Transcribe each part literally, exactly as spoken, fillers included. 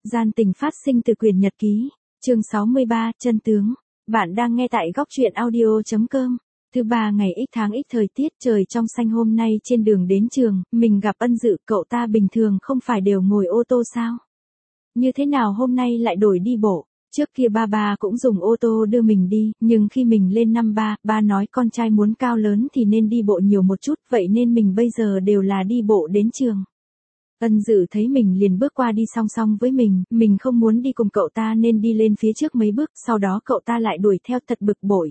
Gian tình phát sinh từ quyển nhật ký. Chương sáu mươi ba, chân tướng. Bạn đang nghe tại góc truyện audio chấm com. Thứ ba ngày X tháng X thời tiết trời trong xanh hôm nay trên đường đến trường, mình gặp Ân Dự, cậu ta bình thường không phải đều ngồi ô tô sao? Như thế nào hôm nay lại đổi đi bộ? Trước kia ba ba cũng dùng ô tô đưa mình đi, nhưng khi mình lên năm ba, ba nói con trai muốn cao lớn thì nên đi bộ nhiều một chút, vậy nên mình bây giờ đều là đi bộ đến trường. Ân Dự thấy mình liền bước qua đi song song với mình, mình không muốn đi cùng cậu ta nên đi lên phía trước mấy bước, sau đó cậu ta lại đuổi theo thật bực bội.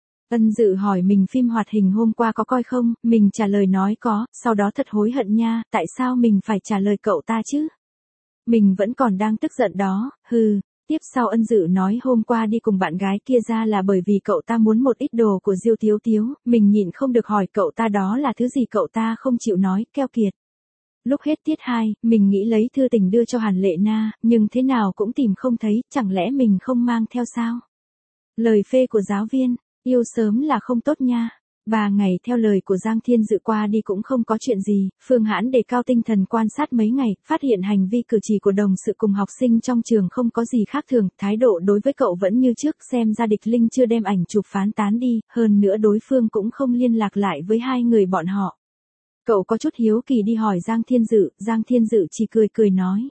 Ân Dự hỏi mình phim hoạt hình hôm qua có coi không, mình trả lời nói có, sau đó thật hối hận nha, tại sao mình phải trả lời cậu ta chứ? Mình vẫn còn đang tức giận đó, hừ. Tiếp sau Ân Dự nói hôm qua đi cùng bạn gái kia ra là bởi vì cậu ta muốn một ít đồ của Diêu Tiếu Tiếu, mình nhịn không được hỏi cậu ta đó là thứ gì, cậu ta không chịu nói, keo kiệt. Lúc hết tiết hai, mình nghĩ lấy thư tình đưa cho Hàn Lệ Na, nhưng thế nào cũng tìm không thấy, chẳng lẽ mình không mang theo sao? Lời phê của giáo viên, yêu sớm là không tốt nha. Ba ngày theo lời của Giang Thiên Dự qua đi cũng không có chuyện gì, Phương Hãn đề cao tinh thần quan sát mấy ngày, phát hiện hành vi cử chỉ của đồng sự cùng học sinh trong trường không có gì khác thường, thái độ đối với cậu vẫn như trước, xem ra Địch Linh chưa đem ảnh chụp phán tán đi, hơn nữa đối phương cũng không liên lạc lại với hai người bọn họ. Cậu có chút hiếu kỳ đi hỏi Giang Thiên Dự, Giang Thiên Dự chỉ cười cười nói.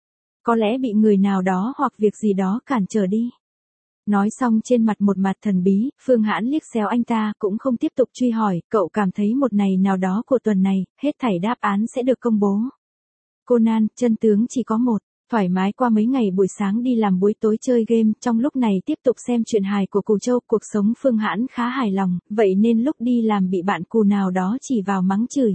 Có lẽ bị người nào đó hoặc việc gì đó cản trở đi. Nói xong trên mặt một mặt thần bí, Phương Hãn liếc xéo anh ta cũng không tiếp tục truy hỏi, cậu cảm thấy một ngày nào đó của tuần này, hết thảy đáp án sẽ được công bố. Conan, chân tướng chỉ có một, thoải mái qua mấy ngày buổi sáng đi làm buổi tối chơi game, trong lúc này tiếp tục xem truyện hài của Cù Châu, cuộc sống Phương Hãn khá hài lòng, vậy nên lúc đi làm bị bạn Cù nào đó chỉ vào mắng chửi.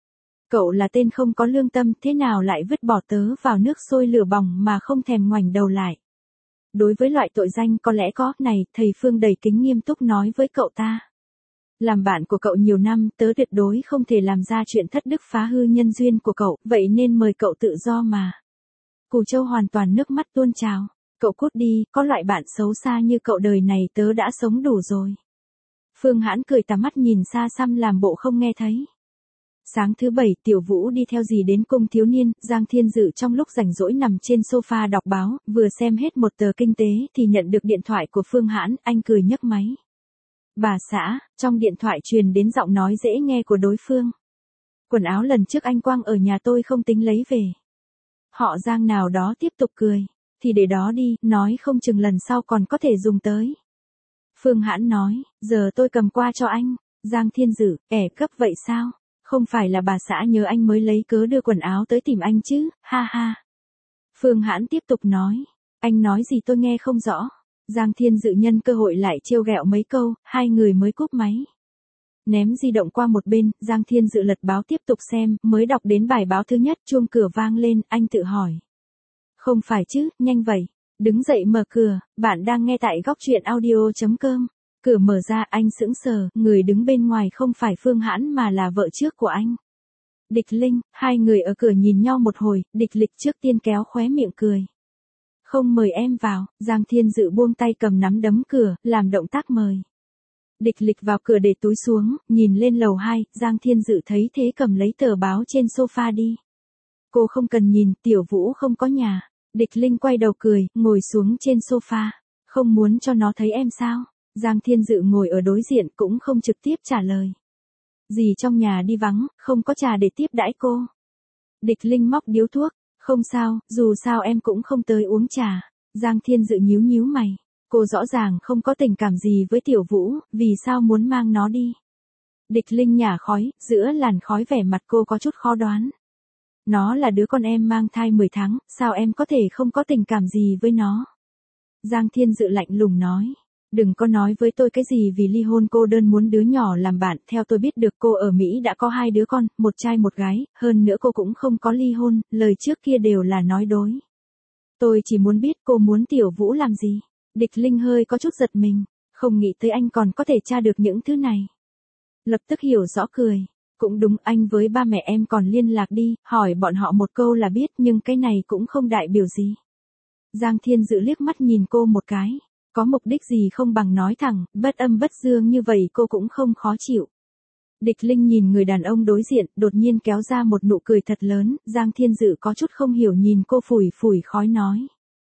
Cậu là tên không có lương tâm, thế nào lại vứt bỏ tớ vào nước sôi lửa bỏng mà không thèm ngoảnh đầu lại. Đối với loại tội danh có lẽ có, này, thầy Phương đầy kính nghiêm túc nói với cậu ta. Làm bạn của cậu nhiều năm, tớ tuyệt đối không thể làm ra chuyện thất đức phá hư nhân duyên của cậu, vậy nên mời cậu tự do mà. Cù Châu hoàn toàn nước mắt tuôn trào. Cậu cút đi, có loại bạn xấu xa như cậu đời này tớ đã sống đủ rồi. Phương Hãn cười tà mắt nhìn xa xăm làm bộ không nghe thấy. Sáng thứ bảy, Tiểu Vũ đi theo dì đến cung thiếu niên, Giang Thiên Dự trong lúc rảnh rỗi nằm trên sofa đọc báo, vừa xem hết một tờ kinh tế thì nhận được điện thoại của Phương Hãn, anh cười nhấc máy. Bà xã, trong điện thoại truyền đến giọng nói dễ nghe của đối phương. Quần áo lần trước anh quăng ở nhà tôi không tính lấy về. Họ Giang nào đó tiếp tục cười, thì để đó đi, nói không chừng lần sau còn có thể dùng tới. Phương Hãn nói, giờ tôi cầm qua cho anh. Giang Thiên Dự, ẻ cấp vậy sao? Không phải là bà xã nhớ anh mới lấy cớ đưa quần áo tới tìm anh chứ, ha ha. Phương Hãn tiếp tục nói, anh nói gì tôi nghe không rõ. Giang Thiên Dự nhân cơ hội lại trêu ghẹo mấy câu, hai người mới cúp máy. Ném di động qua một bên, Giang Thiên Dự lật báo tiếp tục xem, mới đọc đến bài báo thứ nhất, chuông cửa vang lên, anh tự hỏi. Không phải chứ, nhanh vậy. Đứng dậy mở cửa, bạn đang nghe tại góc truyện audio chấm com. Cửa mở ra, anh sững sờ, người đứng bên ngoài không phải Phương Hãn mà là vợ trước của anh. Địch Linh, hai người ở cửa nhìn nhau một hồi, Địch Lịch trước tiên kéo khóe miệng cười. Không mời em vào, Giang Thiên Dự buông tay cầm nắm đấm cửa, làm động tác mời. Địch Lịch vào cửa để túi xuống, nhìn lên lầu hai, Giang Thiên Dự thấy thế cầm lấy tờ báo trên sofa đi. Cô không cần nhìn, Tiểu Vũ không có nhà. Địch Linh quay đầu cười, ngồi xuống trên sofa. Không muốn cho nó thấy em sao? Giang Thiên Dự ngồi ở đối diện cũng không trực tiếp trả lời. Dì trong nhà đi vắng, không có trà để tiếp đãi cô. Địch Linh móc điếu thuốc, không sao, dù sao em cũng không tới uống trà. Giang Thiên Dự nhíu nhíu mày. Cô rõ ràng không có tình cảm gì với Tiểu Vũ, vì sao muốn mang nó đi? Địch Linh nhả khói, giữa làn khói vẻ mặt cô có chút khó đoán. Nó là đứa con em mang thai mười tháng, sao em có thể không có tình cảm gì với nó? Giang Thiên Dự lạnh lùng nói. Đừng có nói với tôi cái gì vì ly hôn, cô đơn muốn đứa nhỏ làm bạn, theo tôi biết được cô ở Mỹ đã có hai đứa con, một trai một gái, hơn nữa cô cũng không có ly hôn, lời trước kia đều là nói dối. Tôi chỉ muốn biết cô muốn Tiểu Vũ làm gì. Địch Linh hơi có chút giật mình, không nghĩ tới anh còn có thể tra được những thứ này. Lập tức hiểu rõ cười. Cũng đúng, anh với ba mẹ em còn liên lạc đi, hỏi bọn họ một câu là biết, nhưng cái này cũng không đại biểu gì. Giang Thiên Dự liếc mắt nhìn cô một cái. Có mục đích gì không bằng nói thẳng, bất âm bất dương như vậy cô cũng không khó chịu. Địch Linh nhìn người đàn ông đối diện, đột nhiên kéo ra một nụ cười thật lớn, Giang Thiên Dự có chút không hiểu nhìn cô phủi phủi khói nói.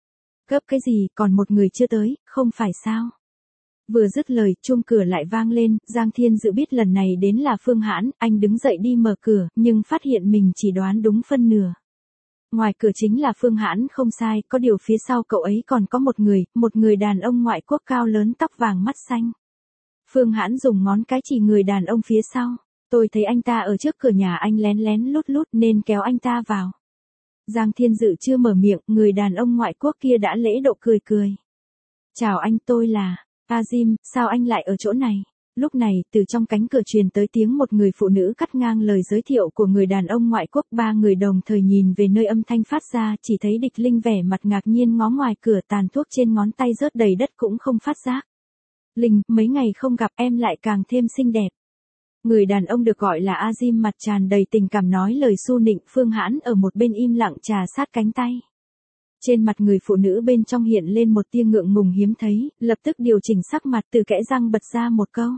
Gấp cái gì, còn một người chưa tới, không phải sao? Vừa dứt lời, chuông cửa lại vang lên, Giang Thiên Dự biết lần này đến là Phương Hãn, anh đứng dậy đi mở cửa, nhưng phát hiện mình chỉ đoán đúng phân nửa. Ngoài cửa chính là Phương Hãn không sai, có điều phía sau cậu ấy còn có một người, một người đàn ông ngoại quốc cao lớn tóc vàng mắt xanh. Phương Hãn dùng ngón cái chỉ người đàn ông phía sau. Tôi thấy anh ta ở trước cửa nhà anh lén lén lút lút nên kéo anh ta vào. Giang Thiên Dự chưa mở miệng, người đàn ông ngoại quốc kia đã lễ độ cười cười. Chào anh, tôi là Azim, sao anh lại ở chỗ này? Lúc này, từ trong cánh cửa truyền tới tiếng một người phụ nữ cắt ngang lời giới thiệu của người đàn ông ngoại quốc. Ba người đồng thời nhìn về nơi âm thanh phát ra, chỉ thấy Địch Linh vẻ mặt ngạc nhiên ngó ngoài cửa, tàn thuốc trên ngón tay rớt đầy đất cũng không phát giác. Linh, mấy ngày không gặp em lại càng thêm xinh đẹp. Người đàn ông được gọi là Azim mặt tràn đầy tình cảm nói lời su nịnh. Phương Hãn ở một bên im lặng trà sát cánh tay. Trên mặt người phụ nữ bên trong hiện lên một tia ngượng ngùng hiếm thấy, lập tức điều chỉnh sắc mặt, từ kẽ răng bật ra một câu.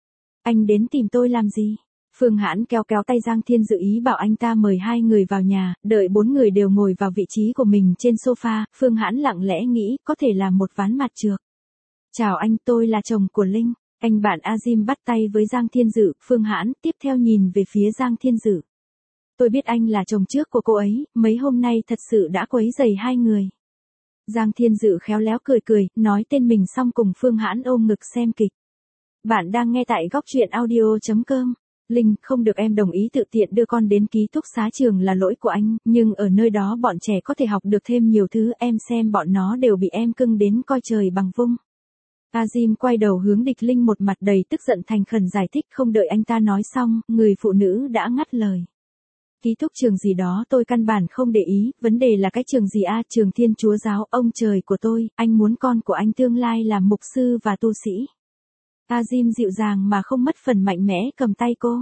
Anh đến tìm tôi làm gì? Phương Hãn kéo kéo tay Giang Thiên Dự ý bảo anh ta mời hai người vào nhà, đợi bốn người đều ngồi vào vị trí của mình trên sofa, Phương Hãn lặng lẽ nghĩ có thể là một ván mặt trược. Chào anh, tôi là chồng của Linh. Anh bạn Azim bắt tay với Giang Thiên Dự. Phương Hãn tiếp theo nhìn về phía Giang Thiên Dự. Tôi biết anh là chồng trước của cô ấy, mấy hôm nay thật sự đã quấy rầy hai người. Giang Thiên Dự khéo léo cười cười, nói tên mình xong cùng Phương Hãn ôm ngực xem kịch. Bạn đang nghe tại góc truyện audio chấm com. Linh, không được em đồng ý tự tiện đưa con đến ký túc xá trường là lỗi của anh, nhưng ở nơi đó bọn trẻ có thể học được thêm nhiều thứ, em xem bọn nó đều bị em cưng đến coi trời bằng vung. Azim quay đầu hướng Địch Linh một mặt đầy tức giận thành khẩn giải thích, không đợi anh ta nói xong, người phụ nữ đã ngắt lời. Ký túc trường gì đó tôi căn bản không để ý, vấn đề là cái trường gì a, trường Thiên Chúa Giáo, ông trời của tôi, anh muốn con của anh tương lai làm mục sư và tu sĩ. Azim dịu dàng mà không mất phần mạnh mẽ cầm tay cô.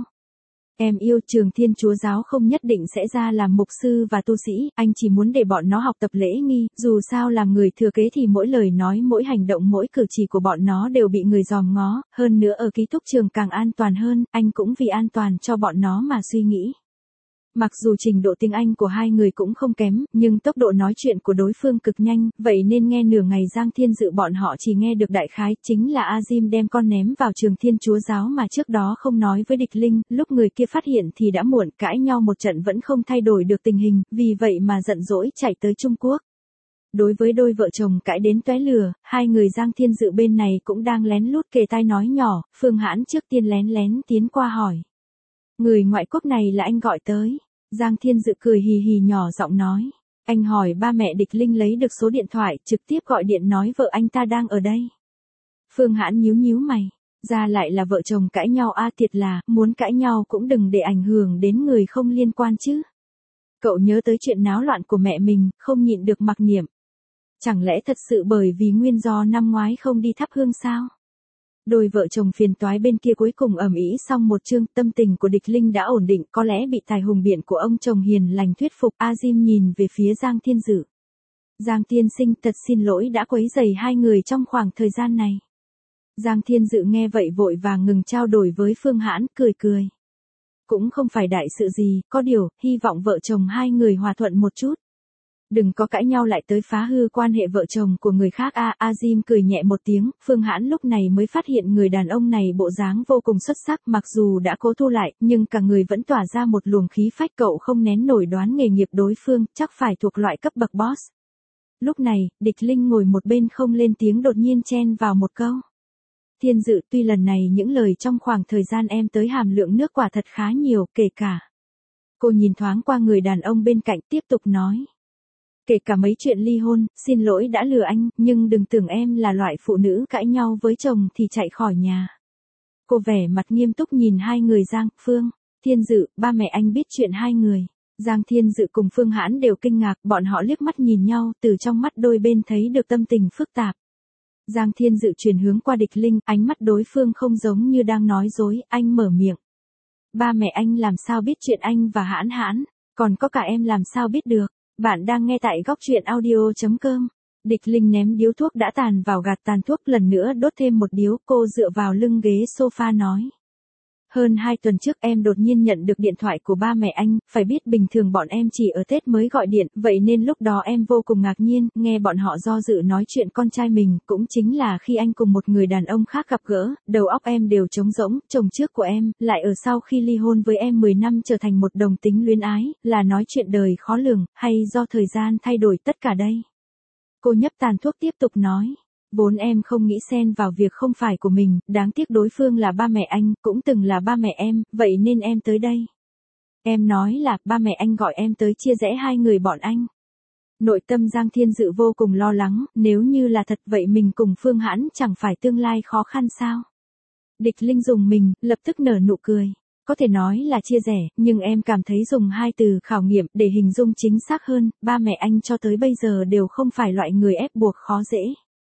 Em yêu, trường Thiên Chúa Giáo không nhất định sẽ ra làm mục sư và tu sĩ, anh chỉ muốn để bọn nó học tập lễ nghi, dù sao làm người thừa kế thì mỗi lời nói, mỗi hành động, mỗi cử chỉ của bọn nó đều bị người dòm ngó, hơn nữa ở ký túc trường càng an toàn hơn, anh cũng vì an toàn cho bọn nó mà suy nghĩ. Mặc dù trình độ tiếng Anh của hai người cũng không kém, nhưng tốc độ nói chuyện của đối phương cực nhanh, vậy nên nghe nửa ngày Giang Thiên Dự bọn họ chỉ nghe được đại khái, chính là Azim đem con ném vào trường Thiên Chúa Giáo mà trước đó không nói với Địch Linh, lúc người kia phát hiện thì đã muộn, cãi nhau một trận vẫn không thay đổi được tình hình, vì vậy mà giận dỗi chạy tới Trung Quốc. Đối với đôi vợ chồng cãi đến tóe lửa, hai người Giang Thiên Dự bên này cũng đang lén lút kề tai nói nhỏ, Phương Hãn trước tiên lén lén tiến qua hỏi. Người ngoại quốc này là anh gọi tới. Giang Thiên Dự cười hì hì nhỏ giọng nói. Anh hỏi ba mẹ Địch Linh lấy được số điện thoại, trực tiếp gọi điện nói vợ anh ta đang ở đây. Phương Hãn nhíu nhíu mày. Ra lại là vợ chồng cãi nhau a, thiệt là, muốn cãi nhau cũng đừng để ảnh hưởng đến người không liên quan chứ. Cậu nhớ tới chuyện náo loạn của mẹ mình, không nhịn được mặc niệm. Chẳng lẽ thật sự bởi vì nguyên do năm ngoái không đi thắp hương sao? Đôi vợ chồng phiền toái bên kia cuối cùng ầm ĩ xong một chương, tâm tình của Địch Linh đã ổn định, có lẽ bị tài hùng biện của ông chồng hiền lành thuyết phục. Azim nhìn về phía Giang Thiên Dự. Giang tiên sinh, thật xin lỗi đã quấy rầy hai người trong khoảng thời gian này. Giang Thiên Dự nghe vậy vội vàng ngừng trao đổi với Phương Hãn, cười cười. Cũng không phải đại sự gì, có điều, hy vọng vợ chồng hai người hòa thuận một chút. Đừng có cãi nhau lại tới phá hư quan hệ vợ chồng của người khác a. À, Azim cười nhẹ một tiếng, Phương Hãn lúc này mới phát hiện người đàn ông này bộ dáng vô cùng xuất sắc, mặc dù đã cố thu lại, nhưng cả người vẫn tỏa ra một luồng khí phách, cậu không nén nổi đoán nghề nghiệp đối phương, chắc phải thuộc loại cấp bậc boss. Lúc này, Địch Linh ngồi một bên không lên tiếng đột nhiên chen vào một câu. Thiên Dự, tuy lần này những lời trong khoảng thời gian em tới hàm lượng nước quả thật khá nhiều, kể cả. Cô nhìn thoáng qua người đàn ông bên cạnh tiếp tục nói. Kể cả mấy chuyện ly hôn, xin lỗi đã lừa anh, nhưng đừng tưởng em là loại phụ nữ cãi nhau với chồng thì chạy khỏi nhà. Cô vẻ mặt nghiêm túc nhìn hai người Giang, Phương, Thiên Dự, ba mẹ anh biết chuyện hai người. Giang Thiên Dự cùng Phương Hãn đều kinh ngạc, bọn họ liếc mắt nhìn nhau, từ trong mắt đôi bên thấy được tâm tình phức tạp. Giang Thiên Dự chuyển hướng qua Địch Linh, ánh mắt đối phương không giống như đang nói dối, anh mở miệng. Ba mẹ anh làm sao biết chuyện anh và Hãn Hãn, còn có cả em làm sao biết được. Bạn đang nghe tại góc truyện audio chấm com. Địch Linh ném điếu thuốc đã tàn vào gạt tàn thuốc, lần nữa đốt thêm một điếu, cô dựa vào lưng ghế sofa nói. Hơn hai tuần trước em đột nhiên nhận được điện thoại của ba mẹ anh, phải biết bình thường bọn em chỉ ở Tết mới gọi điện, vậy nên lúc đó em vô cùng ngạc nhiên, nghe bọn họ do dự nói chuyện con trai mình, cũng chính là khi anh cùng một người đàn ông khác gặp gỡ, đầu óc em đều trống rỗng, chồng trước của em, lại ở sau khi ly hôn với em mười năm trở thành một đồng tính luyến ái, là nói chuyện đời khó lường, hay do thời gian thay đổi tất cả đây. Cô nhấp tàn thuốc tiếp tục nói. Vốn em không nghĩ xen vào việc không phải của mình, đáng tiếc đối phương là ba mẹ anh, cũng từng là ba mẹ em, vậy nên em tới đây. Em nói là, ba mẹ anh gọi em tới chia rẽ hai người bọn anh. Nội tâm Giang Thiên Dự vô cùng lo lắng, nếu như là thật vậy mình cùng Phương Hãn chẳng phải tương lai khó khăn sao? Địch Linh dùng mình, lập tức nở nụ cười. Có thể nói là chia rẽ, nhưng em cảm thấy dùng hai từ khảo nghiệm để hình dung chính xác hơn, ba mẹ anh cho tới bây giờ đều không phải loại người ép buộc khó dễ.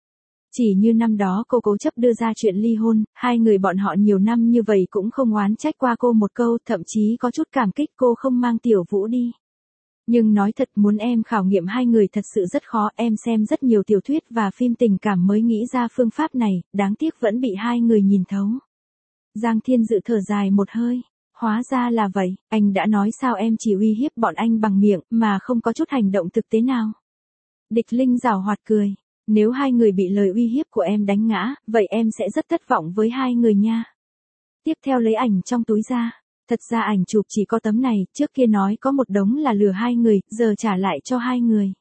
Chỉ như năm đó cô cố chấp đưa ra chuyện ly hôn, hai người bọn họ nhiều năm như vậy cũng không oán trách qua cô một câu, thậm chí có chút cảm kích cô không mang Tiểu Vũ đi. Nhưng nói thật muốn em khảo nghiệm hai người thật sự rất khó, em xem rất nhiều tiểu thuyết và phim tình cảm mới nghĩ ra phương pháp này, đáng tiếc vẫn bị hai người nhìn thấu. Giang Thiên Dự thở dài một hơi. Hóa ra là vậy, anh đã nói sao em chỉ uy hiếp bọn anh bằng miệng, mà không có chút hành động thực tế nào. Địch Linh giảo hoạt cười. Nếu hai người bị lời uy hiếp của em đánh ngã, vậy em sẽ rất thất vọng với hai người nha. Tiếp theo lấy ảnh trong túi ra. Thật ra ảnh chụp chỉ có tấm này, trước kia nói có một đống là lừa hai người, giờ trả lại cho hai người.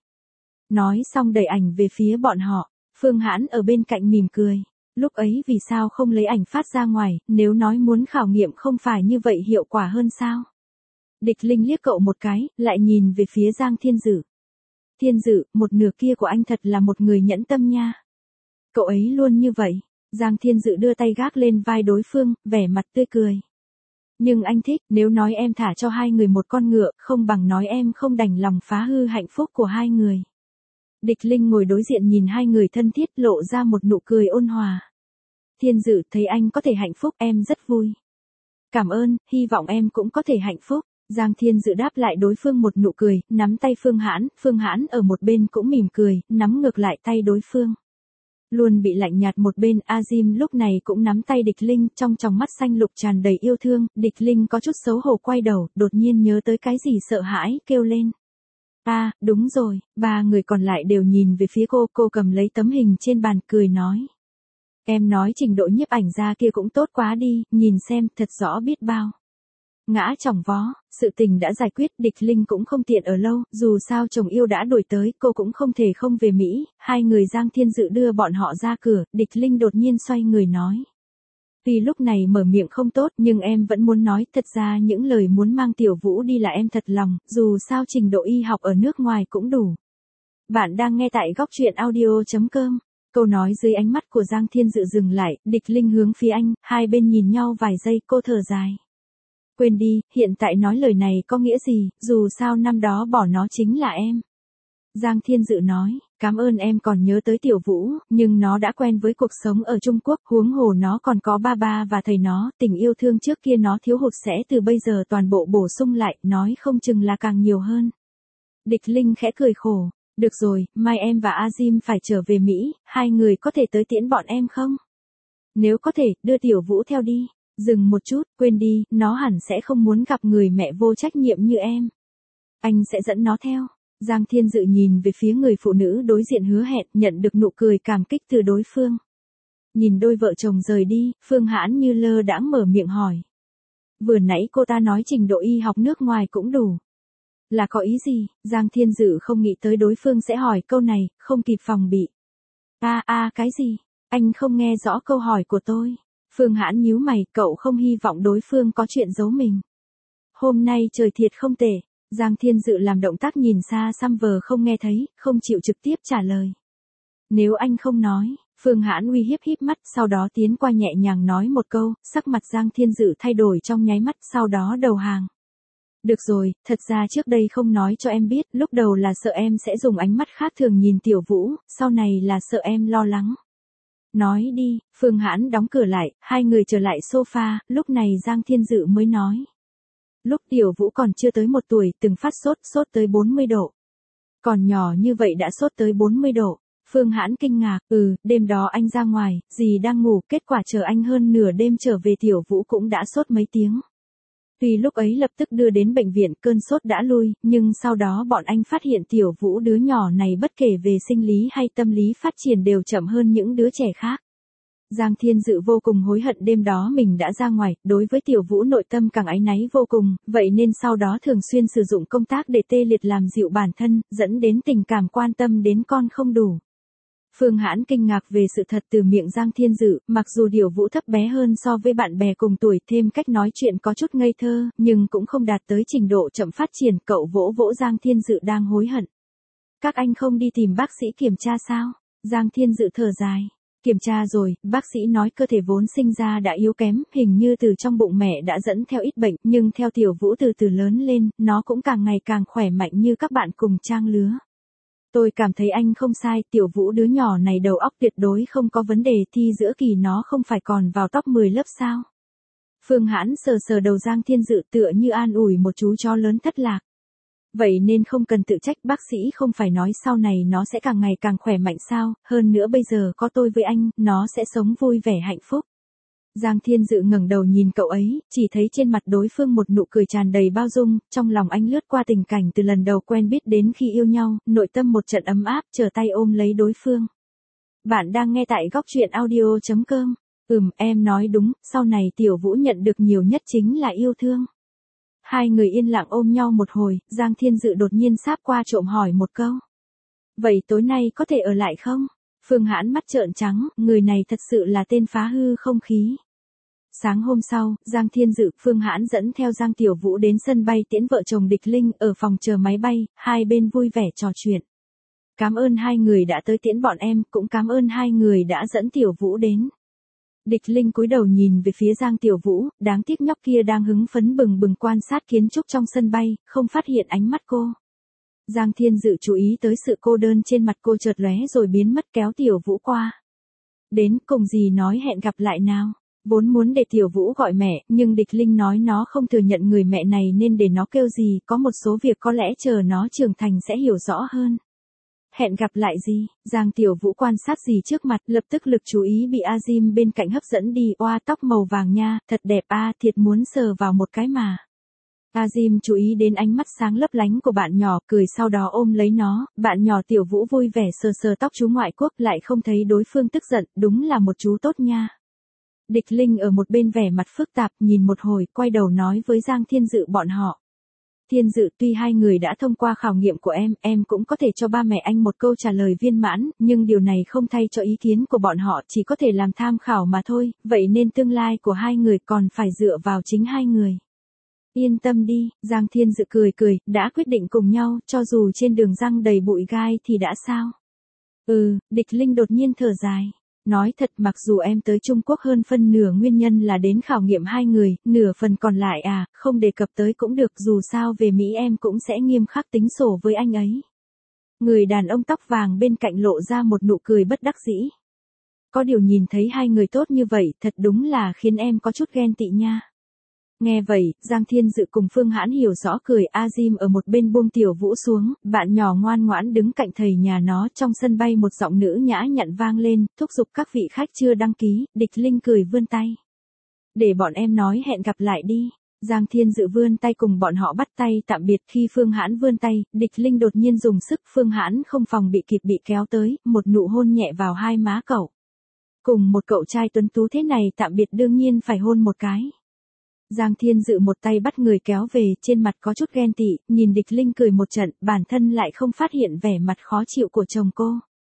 Nói xong đẩy ảnh về phía bọn họ, Phương Hãn ở bên cạnh mỉm cười. Lúc ấy vì sao không lấy ảnh phát ra ngoài, nếu nói muốn khảo nghiệm không phải như vậy hiệu quả hơn sao? Địch Linh liếc cậu một cái, lại nhìn về phía Giang Thiên Dự. Thiên Dự, một nửa kia của anh thật là một người nhẫn tâm nha. Cậu ấy luôn như vậy. Giang Thiên Dự đưa tay gác lên vai đối phương, vẻ mặt tươi cười. Nhưng anh thích, nếu nói em thả cho hai người một con ngựa, không bằng nói em không đành lòng phá hư hạnh phúc của hai người. Địch Linh ngồi đối diện nhìn hai người thân thiết lộ ra một nụ cười ôn hòa. Thiên Dự, thấy anh có thể hạnh phúc, em rất vui. Cảm ơn, hy vọng em cũng có thể hạnh phúc. Giang Thiên Dự đáp lại đối phương một nụ cười, nắm tay Phương Hãn, Phương Hãn ở một bên cũng mỉm cười, nắm ngược lại tay đối phương. Luôn bị lạnh nhạt một bên, Azim lúc này cũng nắm tay Địch Linh, trong tròng mắt xanh lục tràn đầy yêu thương, Địch Linh có chút xấu hổ quay đầu, đột nhiên nhớ tới cái gì sợ hãi, kêu lên. À, đúng rồi, ba người còn lại đều nhìn về phía cô, cô cầm lấy tấm hình trên bàn cười nói. Em nói trình độ nhiếp ảnh ra kia cũng tốt quá đi, nhìn xem, thật rõ biết bao. Ngã chỏng vó, sự tình đã giải quyết, Địch Linh cũng không tiện ở lâu, dù sao chồng yêu đã đuổi tới, cô cũng không thể không về Mỹ, hai người Giang Thiên Dự đưa bọn họ ra cửa, Địch Linh đột nhiên xoay người nói. Tuy lúc này mở miệng không tốt, nhưng em vẫn muốn nói, thật ra những lời muốn mang Tiểu Vũ đi là em thật lòng, dù sao trình độ y học ở nước ngoài cũng đủ. Bạn đang nghe tại góc truyện audio chấm com. Câu nói dưới ánh mắt của Giang Thiên Dự dừng lại, Địch Linh hướng phía anh, hai bên nhìn nhau vài giây, cô thở dài. Quên đi, hiện tại nói lời này có nghĩa gì, dù sao năm đó bỏ nó chính là em. Giang Thiên Dự nói, cảm ơn em còn nhớ tới Tiểu Vũ, nhưng nó đã quen với cuộc sống ở Trung Quốc, huống hồ nó còn có ba ba và thầy nó, tình yêu thương trước kia nó thiếu hụt sẽ từ bây giờ toàn bộ bổ sung lại, nói không chừng là càng nhiều hơn. Địch Linh khẽ cười khổ, được rồi, mai em và Azim phải trở về Mỹ, hai người có thể tới tiễn bọn em không? Nếu có thể, đưa Tiểu Vũ theo đi. Dừng một chút, quên đi, nó hẳn sẽ không muốn gặp người mẹ vô trách nhiệm như em. Anh sẽ dẫn nó theo. Giang Thiên Dự nhìn về phía người phụ nữ đối diện hứa hẹn, nhận được nụ cười cảm kích từ đối phương. Nhìn đôi vợ chồng rời đi, Phương Hãn như lơ đãng mở miệng hỏi. Vừa nãy cô ta nói trình độ y học nước ngoài cũng đủ. Là có ý gì? Giang Thiên Dự không nghĩ tới đối phương sẽ hỏi câu này, không kịp phòng bị. A a cái gì? Anh không nghe rõ câu hỏi của tôi. Phương Hãn nhíu mày, cậu không hy vọng đối phương có chuyện giấu mình. Hôm nay trời thiệt không tệ. Giang Thiên Dự làm động tác nhìn xa xăm vờ không nghe thấy, không chịu trực tiếp trả lời. Nếu anh không nói, Phương Hãn uy hiếp híp mắt, sau đó tiến qua nhẹ nhàng nói một câu, sắc mặt Giang Thiên Dự thay đổi trong nháy mắt, sau đó đầu hàng. Được rồi, thật ra trước đây không nói cho em biết, lúc đầu là sợ em sẽ dùng ánh mắt khác thường nhìn Tiểu Vũ, sau này là sợ em lo lắng. Nói đi, Phương Hãn đóng cửa lại, hai người trở lại sofa, lúc này Giang Thiên Dự mới nói. Lúc Tiểu Vũ còn chưa tới một tuổi, từng phát sốt, sốt tới bốn mươi độ. Còn nhỏ như vậy đã sốt tới bốn mươi độ. Phương Hãn kinh ngạc, ừ, đêm đó anh ra ngoài, dì đang ngủ, kết quả chờ anh hơn nửa đêm trở về Tiểu Vũ cũng đã sốt mấy tiếng. Tuy lúc ấy lập tức đưa đến bệnh viện, cơn sốt đã lui, nhưng sau đó bọn anh phát hiện Tiểu Vũ đứa nhỏ này bất kể về sinh lý hay tâm lý phát triển đều chậm hơn những đứa trẻ khác. Giang Thiên Dự vô cùng hối hận đêm đó mình đã ra ngoài, đối với Tiểu Vũ nội tâm càng áy náy vô cùng, vậy nên sau đó thường xuyên sử dụng công tác để tê liệt làm dịu bản thân, dẫn đến tình cảm quan tâm đến con không đủ. Phương Hãn kinh ngạc về sự thật từ miệng Giang Thiên Dự, mặc dù Tiểu Vũ thấp bé hơn so với bạn bè cùng tuổi, thêm cách nói chuyện có chút ngây thơ, nhưng cũng không đạt tới trình độ chậm phát triển. Cậu vỗ vỗ Giang Thiên Dự đang hối hận. Các anh không đi tìm bác sĩ kiểm tra sao? Giang Thiên Dự thở dài. Kiểm tra rồi, bác sĩ nói cơ thể vốn sinh ra đã yếu kém, hình như từ trong bụng mẹ đã dẫn theo ít bệnh, nhưng theo Tiểu Vũ từ từ lớn lên, nó cũng càng ngày càng khỏe mạnh như các bạn cùng trang lứa. Tôi cảm thấy anh không sai, Tiểu Vũ đứa nhỏ này đầu óc tuyệt đối không có vấn đề, thi giữa kỳ nó không phải còn vào top mười lớp sao. Phương Hãn sờ sờ đầu Giang Thiên Dự tựa như an ủi một chú chó lớn thất lạc. Vậy nên không cần tự trách, bác sĩ không phải nói sau này nó sẽ càng ngày càng khỏe mạnh sao, hơn nữa bây giờ có tôi với anh, nó sẽ sống vui vẻ hạnh phúc. Giang Thiên Dự ngẩng đầu nhìn cậu ấy, chỉ thấy trên mặt đối phương một nụ cười tràn đầy bao dung, trong lòng anh lướt qua tình cảnh từ lần đầu quen biết đến khi yêu nhau, nội tâm một trận ấm áp, trở tay ôm lấy đối phương. Bạn đang nghe tại góc truyện audio chấm com. Ừm, em nói đúng, sau này Tiểu Vũ nhận được nhiều nhất chính là yêu thương. Hai người yên lặng ôm nhau một hồi, Giang Thiên Dự đột nhiên sáp qua trộm hỏi một câu. Vậy tối nay có thể ở lại không? Phương Hãn mắt trợn trắng, người này thật sự là tên phá hư không khí. Sáng hôm sau, Giang Thiên Dự, Phương Hãn dẫn theo Giang Tiểu Vũ đến sân bay tiễn vợ chồng Địch Linh ở phòng chờ máy bay, hai bên vui vẻ trò chuyện. Cảm ơn hai người đã tới tiễn bọn em, cũng cảm ơn hai người đã dẫn Tiểu Vũ đến. Địch Linh cúi đầu nhìn về phía Giang Tiểu Vũ, đáng tiếc nhóc kia đang hứng phấn bừng bừng quan sát kiến trúc trong sân bay, không phát hiện ánh mắt cô. Giang Thiên Dự chú ý tới sự cô đơn trên mặt cô chợt lóe rồi biến mất, kéo Tiểu Vũ qua. Đến cùng dì nói hẹn gặp lại nào. Vốn muốn để Tiểu Vũ gọi mẹ, nhưng Địch Linh nói nó không thừa nhận người mẹ này nên để nó kêu dì, có một số việc có lẽ chờ nó trưởng thành sẽ hiểu rõ hơn. Hẹn gặp lại gì? Giang Tiểu Vũ quan sát gì trước mặt, lập tức lực chú ý bị Azim bên cạnh hấp dẫn đi. Oa, tóc màu vàng nha, thật đẹp a, thiệt muốn sờ vào một cái mà. Azim chú ý đến ánh mắt sáng lấp lánh của bạn nhỏ, cười sau đó ôm lấy nó. Bạn nhỏ Tiểu Vũ vui vẻ sờ sờ tóc chú ngoại quốc, lại không thấy đối phương tức giận, đúng là một chú tốt nha. Địch Linh ở một bên vẻ mặt phức tạp, nhìn một hồi, quay đầu nói với Giang Thiên Dự bọn họ. Thiên Dự, tuy hai người đã thông qua khảo nghiệm của em, em cũng có thể cho ba mẹ anh một câu trả lời viên mãn, nhưng điều này không thay cho ý kiến của bọn họ, chỉ có thể làm tham khảo mà thôi, vậy nên tương lai của hai người còn phải dựa vào chính hai người. Yên tâm đi, Giang Thiên Dự cười cười, đã quyết định cùng nhau, cho dù trên đường răng đầy bụi gai thì đã sao? Ừ, Địch Linh đột nhiên thở dài. Nói thật, mặc dù em tới Trung Quốc hơn phân nửa nguyên nhân là đến khảo nghiệm hai người, nửa phần còn lại à, không đề cập tới cũng được, dù sao về Mỹ em cũng sẽ nghiêm khắc tính sổ với anh ấy. Người đàn ông tóc vàng bên cạnh lộ ra một nụ cười bất đắc dĩ. Có điều nhìn thấy hai người tốt như vậy, thật đúng là khiến em có chút ghen tị nha. Nghe vậy, Giang Thiên Dự cùng Phương Hãn hiểu rõ cười. Azim ở một bên buông Tiểu Vũ xuống, bạn nhỏ ngoan ngoãn đứng cạnh thầy nhà nó. Trong sân bay một giọng nữ nhã nhặn vang lên, thúc giục các vị khách chưa đăng ký. Địch Linh cười vươn tay. Để bọn em nói hẹn gặp lại đi. Giang Thiên Dự vươn tay cùng bọn họ bắt tay tạm biệt. Khi Phương Hãn vươn tay, Địch Linh đột nhiên dùng sức, Phương Hãn không phòng bị kịp bị kéo tới, một nụ hôn nhẹ vào hai má cậu. Cùng một cậu trai tuấn tú thế này tạm biệt đương nhiên phải hôn một cái. Giang Thiên Dự một tay bắt người kéo về, trên mặt có chút ghen tị, nhìn Địch Linh cười một trận, bản thân lại không phát hiện vẻ mặt khó chịu của chồng cô.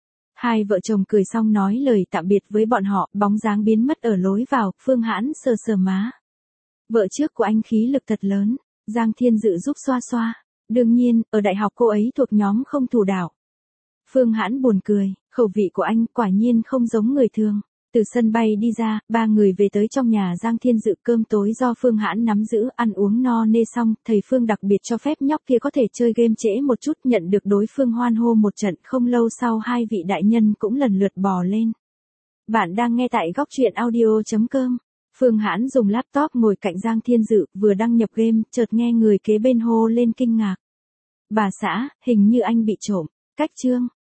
Hai vợ chồng cười xong nói lời tạm biệt với bọn họ, bóng dáng biến mất ở lối vào, Phương Hãn sờ sờ má. Vợ trước của anh khí lực thật lớn, Giang Thiên Dự giúp xoa xoa. Đương nhiên, ở đại học cô ấy thuộc nhóm không thủ đạo. Phương Hãn buồn cười, khẩu vị của anh quả nhiên không giống người thường. Từ sân bay đi ra, ba người về tới trong nhà Giang Thiên Dự. Cơm tối do Phương Hãn nắm giữ, ăn uống no nê xong, thầy Phương đặc biệt cho phép nhóc kia có thể chơi game trễ một chút, nhận được đối phương hoan hô một trận. Không lâu sau hai vị đại nhân cũng lần lượt bò lên. Bạn đang nghe tại góc truyện audio chấm com. Phương Hãn dùng laptop ngồi cạnh Giang Thiên Dự, vừa đăng nhập game, chợt nghe người kế bên hô lên kinh ngạc. Bà xã, hình như anh bị trộm. Cách chương.